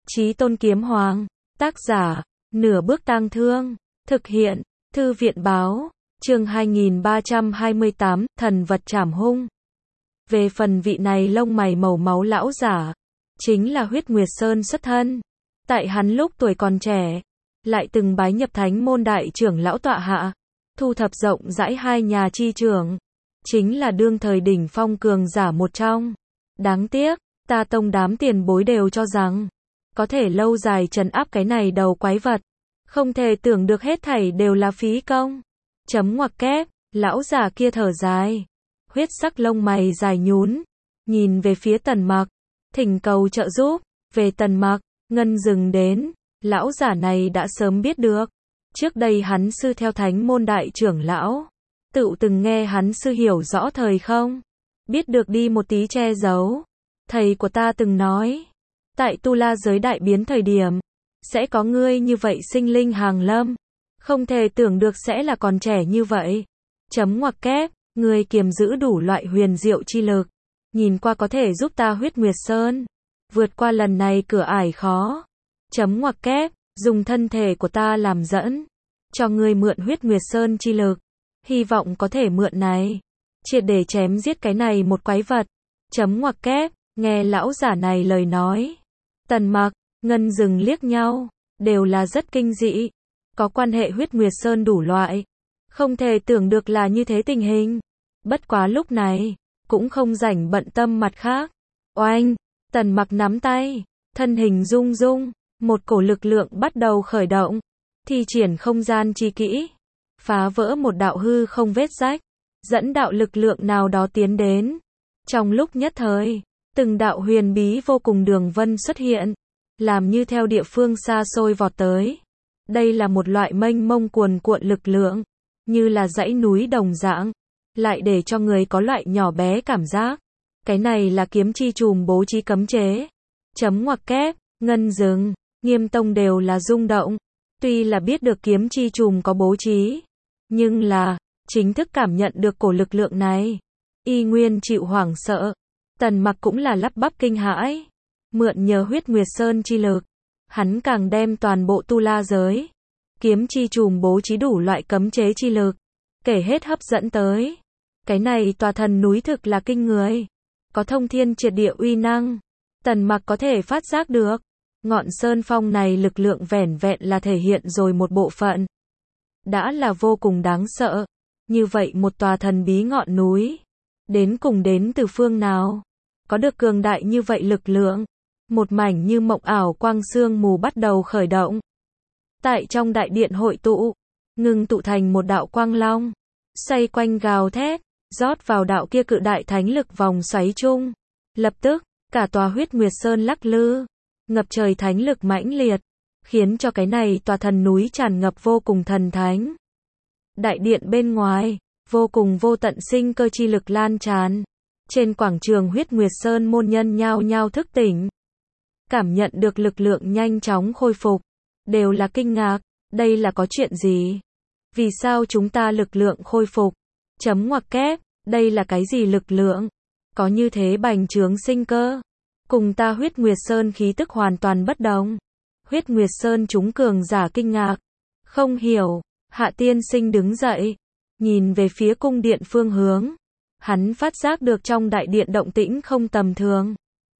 Chí Tôn Kiếm Hoàng, tác giả, Nửa Bước Tang Thương, thực hiện, Thư viện báo, chương 2328, thần vật trảm hung. Về phần vị này lông mày màu máu lão giả, chính là Huyết Nguyệt Sơn xuất thân. Tại hắn lúc tuổi còn trẻ, lại từng bái nhập Thánh môn đại trưởng lão tọa hạ, thu thập rộng rãi hai nhà chi trưởng, chính là đương thời đỉnh phong cường giả một trong. Đáng tiếc, ta tông đám tiền bối đều cho rằng, có thể lâu dài trấn áp cái này đầu quái vật, không thể tưởng được hết thảy đều là phí công. Chấm ngoặc kép, lão giả kia thở dài, huyết sắc lông mày dài nhún, nhìn về phía Tần Mặc, thỉnh cầu trợ giúp. Về Tần Mặc, Ngân dừng đến, lão giả này đã sớm biết được. Trước đây hắn sư theo Thánh môn đại trưởng lão, tự từng nghe hắn sư hiểu rõ thời không, biết được đi một tí che giấu. Thầy của ta từng nói, tại Tu La giới đại biến thời điểm, sẽ có ngươi như vậy sinh linh hàng lâm, không thể tưởng được sẽ là còn trẻ như vậy. Chấm ngoặc kép, ngươi kiềm giữ đủ loại huyền diệu chi lực, nhìn qua có thể giúp ta Huyết Nguyệt Sơn vượt qua lần này cửa ải khó. Chấm ngoặc kép, dùng thân thể của ta làm dẫn, cho ngươi mượn Huyết Nguyệt Sơn chi lực, hy vọng có thể mượn này, triệt để chém giết cái này một quái vật. Chấm ngoặc kép, nghe lão giả này lời nói, Tần Mặc, Ngân dừng liếc nhau, đều là rất kinh dị, có quan hệ Huyết Nguyệt Sơn đủ loại, không thể tưởng được là như thế tình hình. Bất quá lúc này, cũng không rảnh bận tâm mặt khác. Oanh, Tần Mặc nắm tay, thân hình rung rung, một cổ lực lượng bắt đầu khởi động, thi triển không gian chi kỹ, phá vỡ một đạo hư không vết rách, dẫn đạo lực lượng nào đó tiến đến. Trong lúc nhất thời, từng đạo huyền bí vô cùng đường vân xuất hiện, làm như theo địa phương xa xôi vọt tới. Đây là một loại mênh mông cuồn cuộn lực lượng, như là dãy núi đồng dạng, lại để cho người có loại nhỏ bé cảm giác. Cái này là kiếm chi trùm bố trí cấm chế. Chấm ngoặc kép, Ngân dừng, Nghiêm tông đều là rung động. Tuy là biết được kiếm chi trùm có bố trí, nhưng là, chính thức cảm nhận được cổ lực lượng này, y nguyên chịu hoảng sợ. Tần Mặc cũng là lắp bắp kinh hãi. Mượn nhờ Huyết Nguyệt Sơn chi lực, hắn càng đem toàn bộ Tu La giới, kiếm chi trùm bố trí đủ loại cấm chế chi lực, kể hết hấp dẫn tới. Cái này tòa thần núi thực là kinh người, có thông thiên triệt địa uy năng. Tần Mặc có thể phát giác được, ngọn sơn phong này lực lượng vẻn vẹn là thể hiện rồi một bộ phận, đã là vô cùng đáng sợ. Như vậy một tòa thần bí ngọn núi, đến cùng đến từ phương nào, có được cường đại như vậy lực lượng. Một mảnh như mộng ảo quang sương mù bắt đầu khởi động, tại trong đại điện hội tụ, ngưng tụ thành một đạo quang long, xoay quanh gào thét, rót vào đạo kia cự đại thánh lực vòng xoáy chung. Lập tức, cả tòa Huyết Nguyệt Sơn lắc lư, ngập trời thánh lực mãnh liệt, khiến cho cái này tòa thần núi tràn ngập vô cùng thần thánh. Đại điện bên ngoài, vô cùng vô tận sinh cơ chi lực lan tràn. Trên quảng trường Huyết Nguyệt Sơn môn nhân nhao nhao thức tỉnh, cảm nhận được lực lượng nhanh chóng khôi phục, đều là kinh ngạc, đây là có chuyện gì? Vì sao chúng ta lực lượng khôi phục? Chấm ngoặc kép, đây là cái gì lực lượng? Có như thế bành trướng sinh cơ, cùng ta Huyết Nguyệt Sơn khí tức hoàn toàn bất đồng. Huyết Nguyệt Sơn chúng cường giả kinh ngạc, không hiểu. Hạ tiên sinh đứng dậy, nhìn về phía cung điện phương hướng, hắn phát giác được trong đại điện động tĩnh không tầm thường.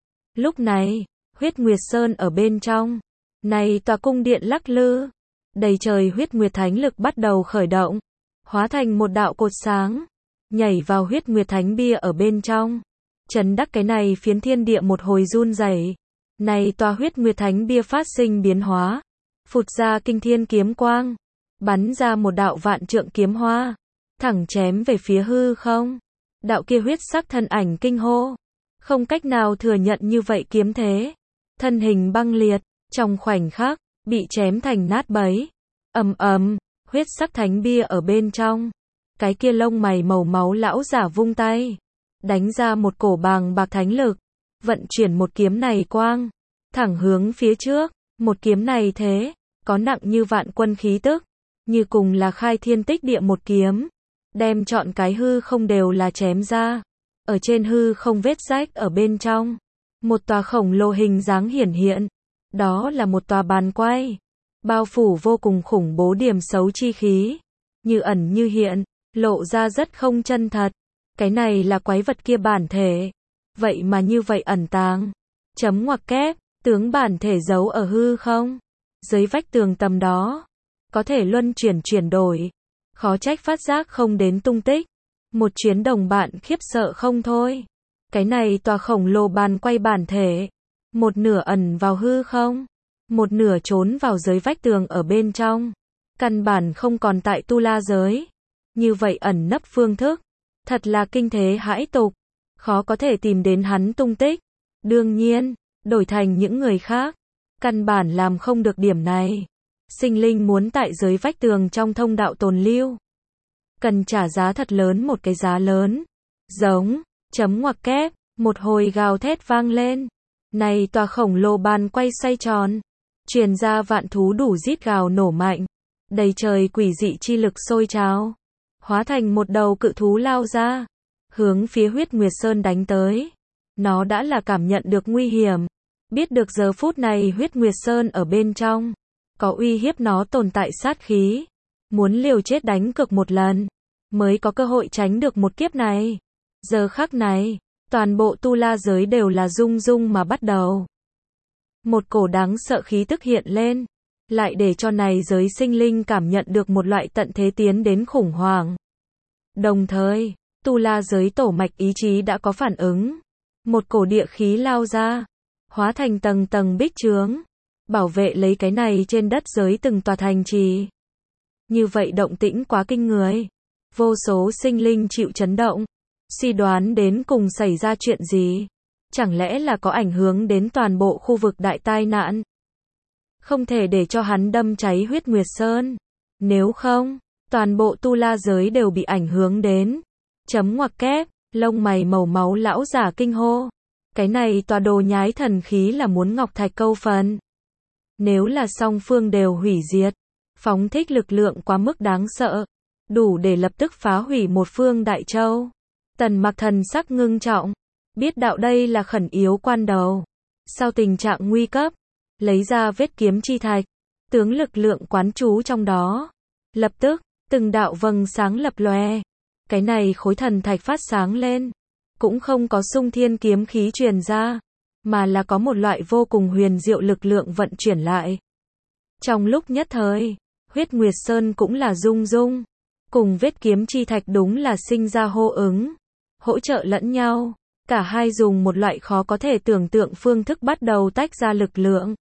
Lúc này, Huyết Nguyệt Sơn ở bên trong, này tòa cung điện lắc lư, đầy trời huyết nguyệt thánh lực bắt đầu khởi động, hóa thành một đạo cột sáng, nhảy vào Huyết Nguyệt Thánh bia ở bên trong. Chấn đắc cái này phiến thiên địa một hồi run rẩy. Này tòa Huyết Nguyệt Thánh bia phát sinh biến hóa, phụt ra kinh thiên kiếm quang, bắn ra một đạo vạn trượng kiếm hoa, thẳng chém về phía hư không. Đạo kia huyết sắc thân ảnh kinh hô, không cách nào thừa nhận như vậy kiếm thế, thân hình băng liệt, trong khoảnh khắc bị chém thành nát bấy. Ầm ầm, huyết sắc thánh bia ở bên trong, cái kia lông mày màu máu lão giả vung tay, đánh ra một cổ bàng bạc thánh lực, vận chuyển một kiếm này quang, thẳng hướng phía trước. Một kiếm này thế, có nặng như vạn quân khí tức, như cùng là khai thiên tích địa một kiếm, đem trọn cái hư không đều là chém ra. Ở trên hư không vết rách ở bên trong, một tòa khổng lồ hình dáng hiển hiện, Đó là một tòa bàn quay, bao phủ vô cùng khủng bố điểm xấu chi khí, như ẩn như hiện, lộ ra rất không chân thật. Cái này là quái vật kia bản thể, vậy mà như vậy ẩn tàng. Chấm ngoặc kép, tướng bản thể giấu ở hư không, dưới vách tường tầm đó, có thể luân chuyển đổi, khó trách phát giác không đến tung tích. Một chuyến đồng bạn khiếp sợ không thôi. Cái này tòa khổng lồ bàn quay bản thể, một nửa ẩn vào hư không, một nửa trốn vào dưới vách tường ở bên trong, căn bản không còn tại tu la giới. Như vậy ẩn nấp phương thức, thật là kinh thế hãi tục, khó có thể tìm đến hắn tung tích. Đương nhiên, đổi thành những người khác, căn bản làm không được điểm này. Sinh linh muốn tại dưới vách tường trong thông đạo tồn lưu, cần trả giá thật lớn, một cái giá lớn. Giống, chấm ngoặc kép, một hồi gào thét vang lên. Này tòa khổng lồ bàn quay xoay tròn, truyền ra vạn thú đủ rít gào nổ mạnh, đầy trời quỷ dị chi lực sôi trào, hóa thành một đầu cự thú lao ra, hướng phía Huyết Nguyệt Sơn đánh tới. Nó đã là cảm nhận được nguy hiểm, biết được giờ phút này Huyết Nguyệt Sơn ở bên trong, có uy hiếp nó tồn tại sát khí, muốn liều chết đánh cược một lần, mới có cơ hội tránh được một kiếp này. Giờ khắc này, toàn bộ tu la giới đều là rung rung mà bắt đầu. Một cổ đáng sợ khí tức hiện lên, lại để cho này giới sinh linh cảm nhận được một loại tận thế tiến đến khủng hoảng. Đồng thời, tu la giới tổ mạch ý chí đã có phản ứng. Một cổ địa khí lao ra, hóa thành tầng tầng bích chướng, bảo vệ lấy cái này trên đất giới từng tòa thành trì. Như vậy động tĩnh quá kinh người, vô số sinh linh chịu chấn động, suy đoán đến cùng xảy ra chuyện gì, chẳng lẽ là có ảnh hưởng đến toàn bộ khu vực đại tai nạn. Không thể để cho hắn đâm cháy Huyết Nguyệt Sơn, nếu không, toàn bộ tu la giới đều bị ảnh hưởng đến. Chấm ngoặc kép, lông mày màu máu lão giả kinh hô. Cái này tòa đồ nhái thần khí là muốn ngọc thạch câu phần. Nếu là song phương đều hủy diệt, phóng thích lực lượng quá mức đáng sợ, đủ để lập tức phá hủy một phương đại châu. Tần Mặc thần sắc ngưng trọng, biết đạo đây là khẩn yếu quan đầu. Sau tình trạng nguy cấp, lấy ra vết kiếm chi thạch, tướng lực lượng quán trú trong đó. Lập tức, từng đạo vầng sáng lập lòe. Cái này khối thần thạch phát sáng lên, cũng không có xung thiên kiếm khí truyền ra, mà là có một loại vô cùng huyền diệu lực lượng vận chuyển lại. Trong lúc nhất thời, Huyết Nguyệt Sơn cũng là rung rung, cùng vết kiếm chi thạch đúng là sinh ra hô ứng, hỗ trợ lẫn nhau, cả hai dùng một loại khó có thể tưởng tượng phương thức bắt đầu tách ra lực lượng.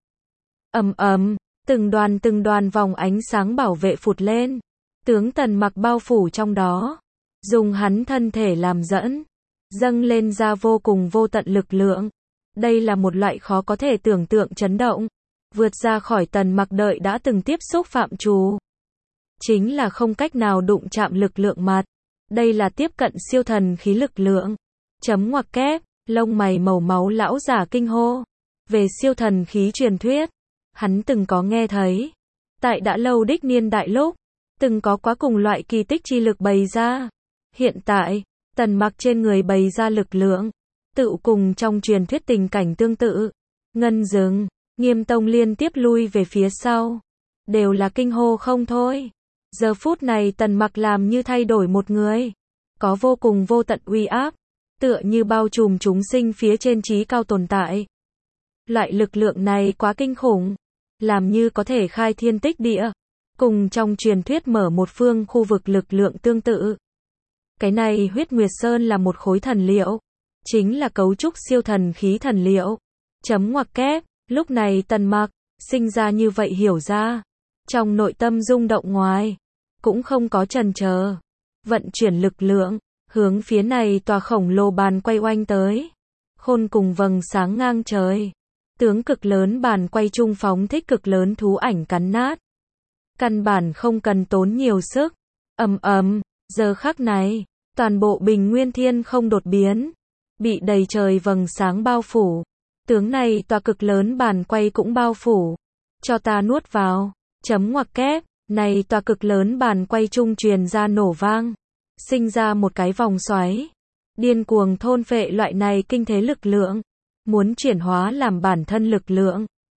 Ầm ầm, từng đoàn vòng ánh sáng bảo vệ phụt lên, tướng Tần Mặc bao phủ trong đó, dùng hắn thân thể làm dẫn, dâng lên ra vô cùng vô tận lực lượng. Đây là một loại khó có thể tưởng tượng chấn động, vượt ra khỏi Tần Mặc đợi đã từng tiếp xúc phạm trù. Chính là không cách nào đụng chạm lực lượng mặt. Đây là tiếp cận siêu thần khí lực lượng. Chấm ngoặc kép, lông mày màu máu lão giả kinh hô. Về siêu thần khí truyền thuyết, hắn từng có nghe thấy. Tại đã lâu đích niên đại lúc, từng có quá cùng loại kỳ tích chi lực bày ra. Hiện tại, Tần Mặc trên người bày ra lực lượng, tự cùng trong truyền thuyết tình cảnh tương tự. Ngân Dừng, Nghiêm Tông liên tiếp lui về phía sau, đều là kinh hô không thôi. Giờ phút này Tần Mặc làm như thay đổi một người, có vô cùng vô tận uy áp, tựa như bao trùm chúng sinh phía trên trí cao tồn tại. Loại lực lượng này quá kinh khủng, làm như có thể khai thiên tích địa, cùng trong truyền thuyết mở một phương khu vực lực lượng tương tự. Cái này Huyết Nguyệt Sơn là một khối thần liệu, chính là cấu trúc siêu thần khí thần liệu. Chấm ngoặc kép, lúc này Tần Mặc sinh ra như vậy hiểu ra, trong nội tâm rung động ngoài, cũng không có chần chờ, vận chuyển lực lượng, hướng phía này tòa khổng lồ bàn quay oanh tới. Khôn cùng vầng sáng ngang trời, tướng cực lớn bàn quay trung phóng thích cực lớn thú ảnh cắn nát. Căn bản không cần tốn nhiều sức. Ầm ầm, giờ khắc này, toàn bộ Bình Nguyên Thiên không đột biến, bị đầy trời vầng sáng bao phủ. Tướng này tòa cực lớn bàn quay cũng bao phủ. Cho ta nuốt vào. Chấm ngoặc kép, này tòa cực lớn bàn quay trung truyền ra nổ vang, sinh ra một cái vòng xoáy, điên cuồng thôn phệ loại này kinh thế lực lượng, muốn chuyển hóa làm bản thân lực lượng.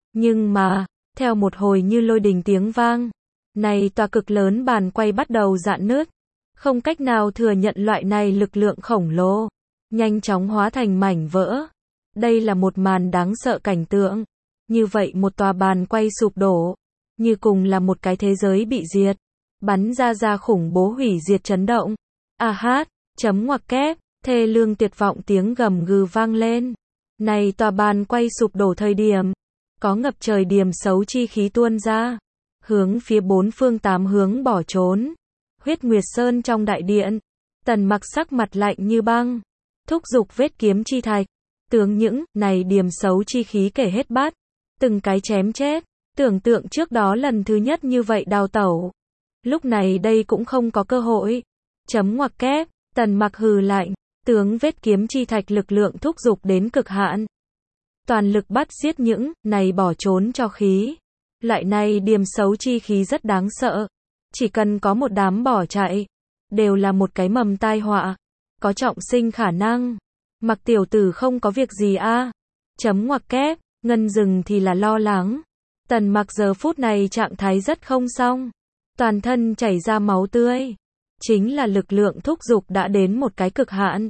Nhưng mà, theo một hồi như lôi đình tiếng vang, này tòa cực lớn bàn quay bắt đầu rạn nứt. Không cách nào thừa nhận loại này lực lượng khổng lồ, nhanh chóng hóa thành mảnh vỡ. Đây là một màn đáng sợ cảnh tượng. Như vậy một tòa bàn quay sụp đổ, như cùng là một cái thế giới bị diệt, bắn ra khủng bố hủy diệt chấn động. A hát, chấm ngoặc kép, thê lương tuyệt vọng tiếng gầm gừ vang lên. Này tòa bàn quay sụp đổ thời điểm, có ngập trời điềm xấu chi khí tuôn ra, hướng phía bốn phương tám hướng bỏ trốn. Huyết Nguyệt Sơn trong đại điện, Tần Mặc sắc mặt lạnh như băng, thúc giục vết kiếm chi thạch, tướng những này điềm xấu chi khí kể hết bát, từng cái chém chết. Tưởng tượng trước đó lần thứ nhất như vậy đào tẩu, lúc này đây cũng không có cơ hội. Chấm ngoặc kép, Tần Mặc hừ lạnh, tướng vết kiếm chi thạch lực lượng thúc giục đến cực hạn, toàn lực bắt giết những này bỏ trốn cho khí. Loại này điềm xấu chi khí rất đáng sợ, chỉ cần có một đám bỏ chạy, đều là một cái mầm tai họa, có trọng sinh khả năng. Mặc tiểu tử không có việc gì a? Chấm ngoặc kép, Ngân Dừng thì là lo lắng. Tần Mặc giờ phút này trạng thái rất không xong, toàn thân chảy ra máu tươi, chính là lực lượng thúc giục đã đến một cái cực hạn.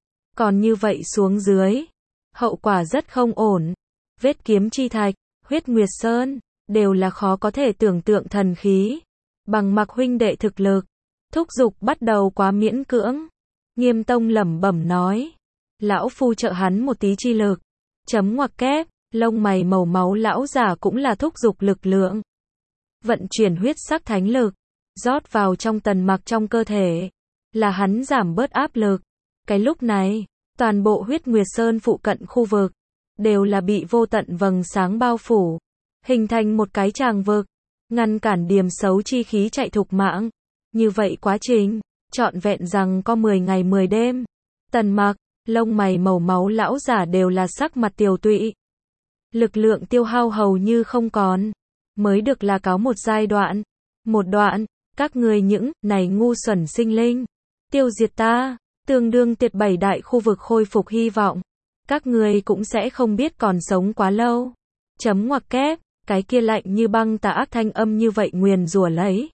Còn như vậy xuống dưới, hậu quả rất không ổn. Vết kiếm chi thạch, Huyết Nguyệt Sơn, đều là khó có thể tưởng tượng thần khí. Bằng Mặc huynh đệ thực lực, thúc giục bắt đầu quá miễn cưỡng. Nghiêm Tông lẩm bẩm nói, lão phu trợ hắn một tí chi lực. Chấm ngoặc kép, lông mày màu máu lão giả cũng là thúc giục lực lượng, vận chuyển huyết sắc thánh lực, rót vào trong Tần Mặc trong cơ thể, là hắn giảm bớt áp lực. Cái lúc này, toàn bộ Huyết Nguyệt Sơn phụ cận khu vực, đều là bị vô tận vầng sáng bao phủ, hình thành một cái tràng vực, ngăn cản điềm xấu chi khí chạy thục mạng. Như vậy quá trình, trọn vẹn rằng có 10 ngày 10 đêm. Tần Mặc, lông mày màu máu lão giả đều là sắc mặt tiều tụy. Lực lượng tiêu hao hầu như không còn, mới được là cáo một giai đoạn. Một đoạn, các người những này ngu xuẩn sinh linh, tiêu diệt ta, tương đương tiệt 7 đại khu vực khôi phục hy vọng. Các người cũng sẽ không biết còn sống quá lâu. Chấm ngoặc kép, cái kia lạnh như băng tà ác thanh âm như vậy nguyền rủa lấy,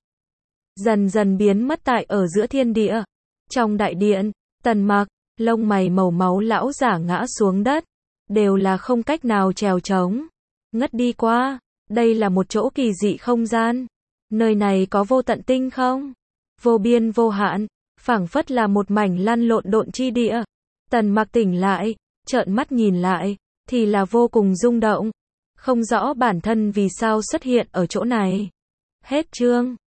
dần dần biến mất tại ở giữa thiên địa. Trong đại điện, Tần Mặc, lông mày màu máu lão giả ngã xuống đất, đều là không cách nào trèo trống, ngất đi qua. Đây là một chỗ kỳ dị không gian. Nơi này có vô tận tinh không? Vô biên vô hạn, phảng phất là một mảnh lăn lộn độn chi địa. Tần Mặc tỉnh lại, trợn mắt nhìn lại, thì là vô cùng rung động. Không rõ bản thân vì sao xuất hiện ở chỗ này. Hết chương.